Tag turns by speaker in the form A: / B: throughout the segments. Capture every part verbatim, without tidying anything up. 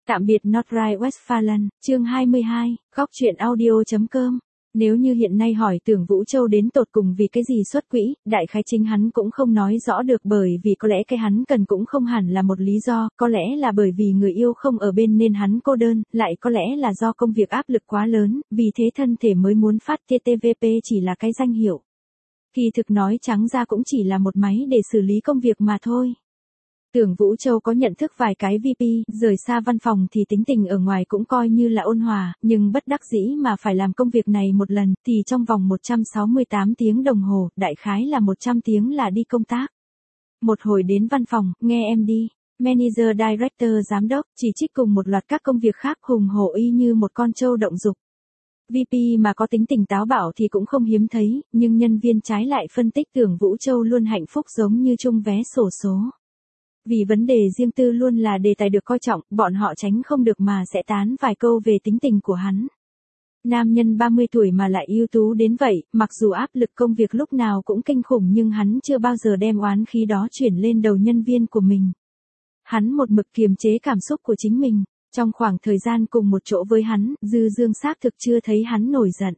A: Tạm biệt Nordrhein-Westfalen, chương hai mươi hai, góc truyện audio.com. Nếu như hiện nay hỏi Tưởng Vũ Châu đến tột cùng vì cái gì xuất quỹ, đại khái chính hắn cũng không nói rõ được, bởi vì có lẽ cái hắn cần cũng không hẳn là một lý do, có lẽ là bởi vì người yêu không ở bên nên hắn cô đơn, lại có lẽ là do công việc áp lực quá lớn, vì thế thân thể mới muốn phát tê tê vê pê chỉ là cái danh hiệu. Kỳ thực nói trắng ra cũng chỉ là một máy để xử lý công việc mà thôi. Tưởng Vũ Châu có nhận thức vài cái vê pê, rời xa văn phòng thì tính tình ở ngoài cũng coi như là ôn hòa, nhưng bất đắc dĩ mà phải làm công việc này một lần, thì trong vòng một trăm sáu mươi tám tiếng đồng hồ, đại khái là một trăm tiếng là đi công tác. Một hồi đến văn phòng, nghe em đi, manager, director, giám đốc, chỉ trích cùng một loạt các công việc khác hùng hổ y như một con trâu động dục. vê pê mà có tính tình táo bạo thì cũng không hiếm thấy, nhưng nhân viên trái lại phân tích Tưởng Vũ Châu luôn hạnh phúc giống như chung vé xổ số. Vì vấn đề riêng tư luôn là đề tài được coi trọng, bọn họ tránh không được mà sẽ tán vài câu về tính tình của hắn. Nam nhân ba mươi tuổi mà lại ưu tú đến vậy, mặc dù áp lực công việc lúc nào cũng kinh khủng nhưng hắn chưa bao giờ đem oán khí đó chuyển lên đầu nhân viên của mình. Hắn một mực kiềm chế cảm xúc của chính mình, trong khoảng thời gian cùng một chỗ với hắn, Dư Dương xác thực chưa thấy hắn nổi giận.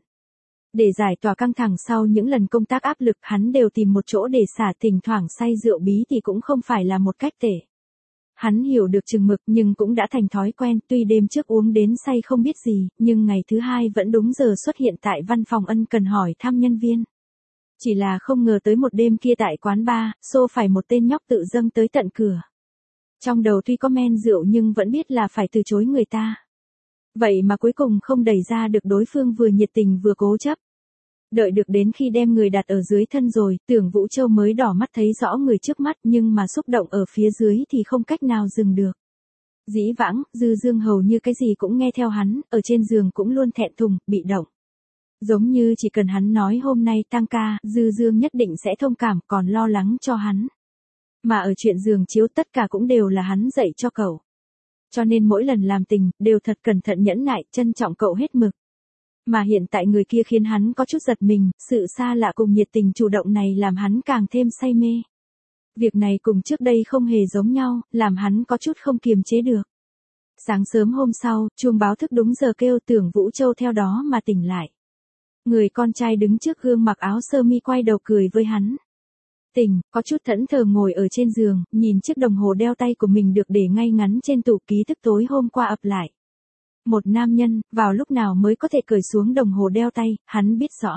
A: Để giải tỏa căng thẳng sau những lần công tác áp lực, hắn đều tìm một chỗ để xả, thỉnh thoảng say rượu bí thì cũng không phải là một cách tệ. Hắn hiểu được chừng mực nhưng cũng đã thành thói quen, tuy đêm trước uống đến say không biết gì, nhưng ngày thứ hai vẫn đúng giờ xuất hiện tại văn phòng ân cần hỏi thăm nhân viên. Chỉ là không ngờ tới một đêm kia tại quán bar, xô phải một tên nhóc tự dâng tới tận cửa. Trong đầu tuy có men rượu nhưng vẫn biết là phải từ chối người ta. Vậy mà cuối cùng không đẩy ra được, đối phương vừa nhiệt tình vừa cố chấp. Đợi được đến khi đem người đặt ở dưới thân rồi, Tưởng Vũ Châu mới đỏ mắt thấy rõ người trước mắt, nhưng mà xúc động ở phía dưới thì không cách nào dừng được. Dĩ vãng, Dư Dương hầu như cái gì cũng nghe theo hắn, ở trên giường cũng luôn thẹn thùng, bị động. Giống như chỉ cần hắn nói hôm nay tăng ca, Dư Dương nhất định sẽ thông cảm, còn lo lắng cho hắn. Mà ở chuyện giường chiếu tất cả cũng đều là hắn dạy cho cậu. Cho nên mỗi lần làm tình, đều thật cẩn thận nhẫn nại, trân trọng cậu hết mực. Mà hiện tại người kia khiến hắn có chút giật mình, sự xa lạ cùng nhiệt tình chủ động này làm hắn càng thêm say mê. Việc này cùng trước đây không hề giống nhau, làm hắn có chút không kiềm chế được. Sáng sớm hôm sau, chuông báo thức đúng giờ kêu, Tưởng Vũ Châu theo đó mà tỉnh lại. Người con trai đứng trước gương mặc áo sơ mi quay đầu cười với hắn. Tỉnh, có chút thẫn thờ ngồi ở trên giường, nhìn chiếc đồng hồ đeo tay của mình được để ngay ngắn trên tủ ký thức tối hôm qua ập lại. Một nam nhân, vào lúc nào mới có thể cởi xuống đồng hồ đeo tay, hắn biết rõ.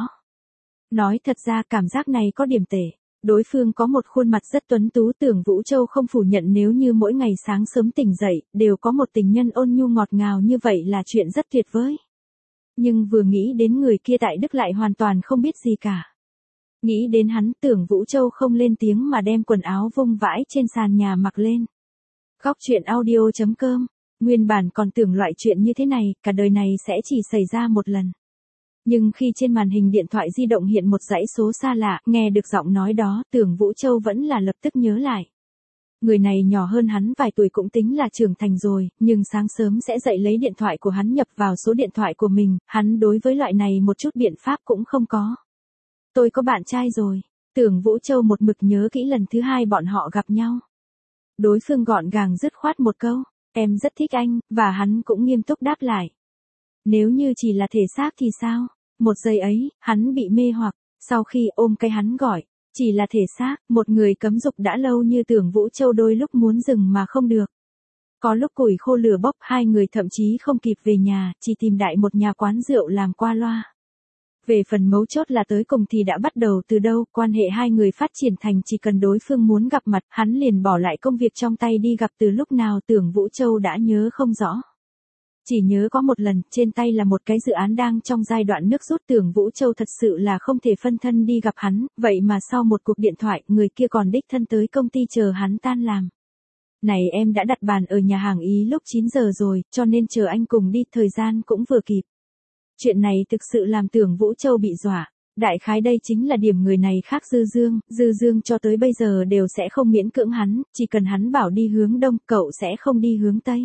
A: Nói thật ra cảm giác này có điểm tệ. Đối phương có một khuôn mặt rất tuấn tú, Tưởng Vũ Châu không phủ nhận nếu như mỗi ngày sáng sớm tỉnh dậy, đều có một tình nhân ôn nhu ngọt ngào như vậy là chuyện rất tuyệt vời. Nhưng vừa nghĩ đến người kia tại Đức lại hoàn toàn không biết gì cả. Nghĩ đến hắn, Tưởng Vũ Châu không lên tiếng mà đem quần áo vung vãi trên sàn nhà mặc lên. Góc truyện audio.com. Nguyên bản còn tưởng loại chuyện như thế này, cả đời này sẽ chỉ xảy ra một lần. Nhưng khi trên màn hình điện thoại di động hiện một dãy số xa lạ, nghe được giọng nói đó, Tưởng Vũ Châu vẫn là lập tức nhớ lại. Người này nhỏ hơn hắn vài tuổi cũng tính là trưởng thành rồi, nhưng sáng sớm sẽ dậy lấy điện thoại của hắn nhập vào số điện thoại của mình, hắn đối với loại này một chút biện pháp cũng không có. Tôi có bạn trai rồi. Tưởng Vũ Châu một mực nhớ kỹ lần thứ hai bọn họ gặp nhau. Đối phương gọn gàng dứt khoát một câu. Em rất thích anh, và hắn cũng nghiêm túc đáp lại. Nếu như chỉ là thể xác thì sao? Một giây ấy, hắn bị mê hoặc, sau khi ôm cái hắn gọi, chỉ là thể xác, một người cấm dục đã lâu như Tưởng Vũ Châu đôi lúc muốn dừng mà không được. Có lúc củi khô lửa bốc, hai người thậm chí không kịp về nhà, chỉ tìm đại một nhà quán rượu làm qua loa. Về phần mấu chốt là tới cùng thì đã bắt đầu từ đâu, quan hệ hai người phát triển thành chỉ cần đối phương muốn gặp mặt, hắn liền bỏ lại công việc trong tay đi gặp, từ lúc nào Tưởng Vũ Châu đã nhớ không rõ. Chỉ nhớ có một lần, trên tay là một cái dự án đang trong giai đoạn nước rút, Tưởng Vũ Châu thật sự là không thể phân thân đi gặp hắn, vậy mà sau một cuộc điện thoại, người kia còn đích thân tới công ty chờ hắn tan làm. Này em đã đặt bàn ở nhà hàng Ý lúc chín giờ rồi, cho nên chờ anh cùng đi, thời gian cũng vừa kịp. Chuyện này thực sự làm Tưởng Vũ Châu bị dọa. Đại khái đây chính là điểm người này khác Dư Dương, Dư Dương cho tới bây giờ đều sẽ không miễn cưỡng hắn, chỉ cần hắn bảo đi hướng đông, cậu sẽ không đi hướng tây.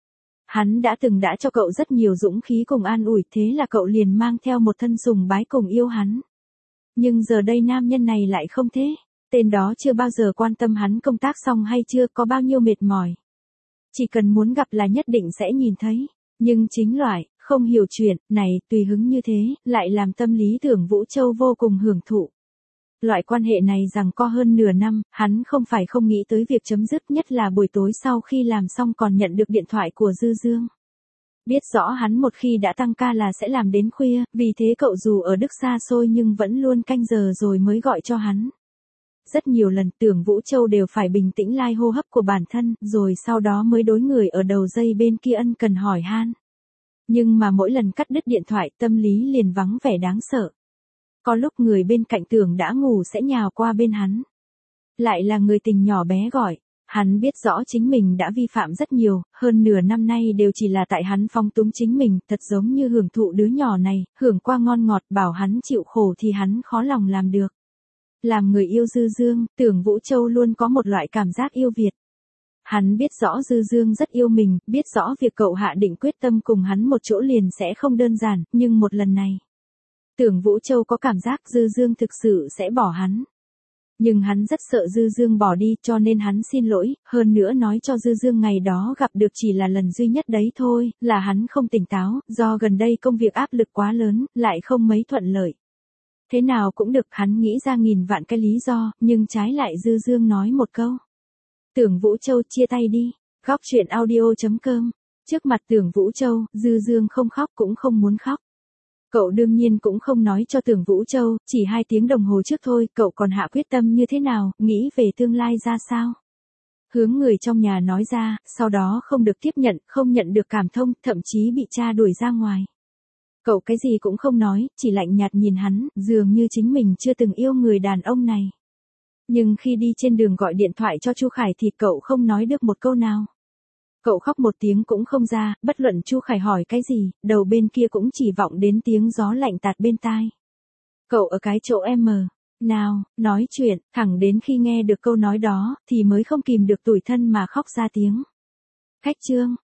A: Hắn đã từng đã cho cậu rất nhiều dũng khí cùng an ủi, thế là cậu liền mang theo một thân sùng bái cùng yêu hắn. Nhưng giờ đây nam nhân này lại không thế, tên đó chưa bao giờ quan tâm hắn công tác xong hay chưa, có bao nhiêu mệt mỏi. chỉ cần muốn gặp là nhất định sẽ nhìn thấy. Nhưng chính loại, không hiểu chuyện, này, tùy hứng như thế, lại làm tâm lý Tưởng Vũ Châu vô cùng hưởng thụ. Loại quan hệ này rằng có hơn nửa năm, hắn không phải không nghĩ tới việc chấm dứt, nhất là buổi tối sau khi làm xong còn nhận được điện thoại của Dư Dương. Biết rõ hắn một khi đã tăng ca là sẽ làm đến khuya, vì thế cậu dù ở Đức xa xôi nhưng vẫn luôn canh giờ rồi mới gọi cho hắn. Rất nhiều lần Tưởng Vũ Châu đều phải bình tĩnh lai hô hấp của bản thân, rồi sau đó mới đối người ở đầu dây bên kia ân cần hỏi han. Nhưng mà mỗi lần cắt đứt điện thoại tâm lý liền vắng vẻ đáng sợ. Có lúc người bên cạnh Tưởng đã ngủ sẽ nhào qua bên hắn. Lại là người tình nhỏ bé gọi. Hắn biết rõ chính mình đã vi phạm rất nhiều, hơn nửa năm nay đều chỉ là tại hắn phóng túng chính mình, thật giống như hưởng thụ đứa nhỏ này, hưởng qua ngon ngọt, bảo hắn chịu khổ thì hắn khó lòng làm được. Làm người yêu Dư Dương, Tưởng Vũ Châu luôn có một loại cảm giác yêu Việt. Hắn biết rõ Dư Dương rất yêu mình, biết rõ việc cậu hạ định quyết tâm cùng hắn một chỗ liền sẽ không đơn giản, nhưng một lần này, Tưởng Vũ Châu có cảm giác Dư Dương thực sự sẽ bỏ hắn. Nhưng hắn rất sợ Dư Dương bỏ đi cho nên hắn xin lỗi, hơn nữa nói cho Dư Dương ngày đó gặp được chỉ là lần duy nhất đấy thôi, là hắn không tỉnh táo, do gần đây công việc áp lực quá lớn, lại không mấy thuận lợi. Thế nào cũng được, hắn nghĩ ra nghìn vạn cái lý do, nhưng trái lại Dư Dương nói một câu. Tưởng Vũ Châu chia tay đi, góc chuyện audio chấm com. Trước mặt Tưởng Vũ Châu, Dư Dương không khóc cũng không muốn khóc. Cậu đương nhiên cũng không nói cho Tưởng Vũ Châu, chỉ hai tiếng đồng hồ trước thôi, cậu còn hạ quyết tâm như thế nào, nghĩ về tương lai ra sao. Hướng người trong nhà nói ra, sau đó không được tiếp nhận, không nhận được cảm thông, thậm chí bị cha đuổi ra ngoài. Cậu cái gì cũng không nói, chỉ lạnh nhạt nhìn hắn, dường như chính mình chưa từng yêu người đàn ông này. Nhưng khi đi trên đường gọi điện thoại cho Chu Khải thì cậu không nói được một câu nào. Cậu khóc một tiếng cũng không ra, bất luận Chu Khải hỏi cái gì, đầu bên kia cũng chỉ vọng đến tiếng gió lạnh tạt bên tai. Cậu ở cái chỗ em mờ, nào, nói chuyện, thẳng đến khi nghe được câu nói đó, thì mới không kìm được tủi thân mà khóc ra tiếng. Khách trương,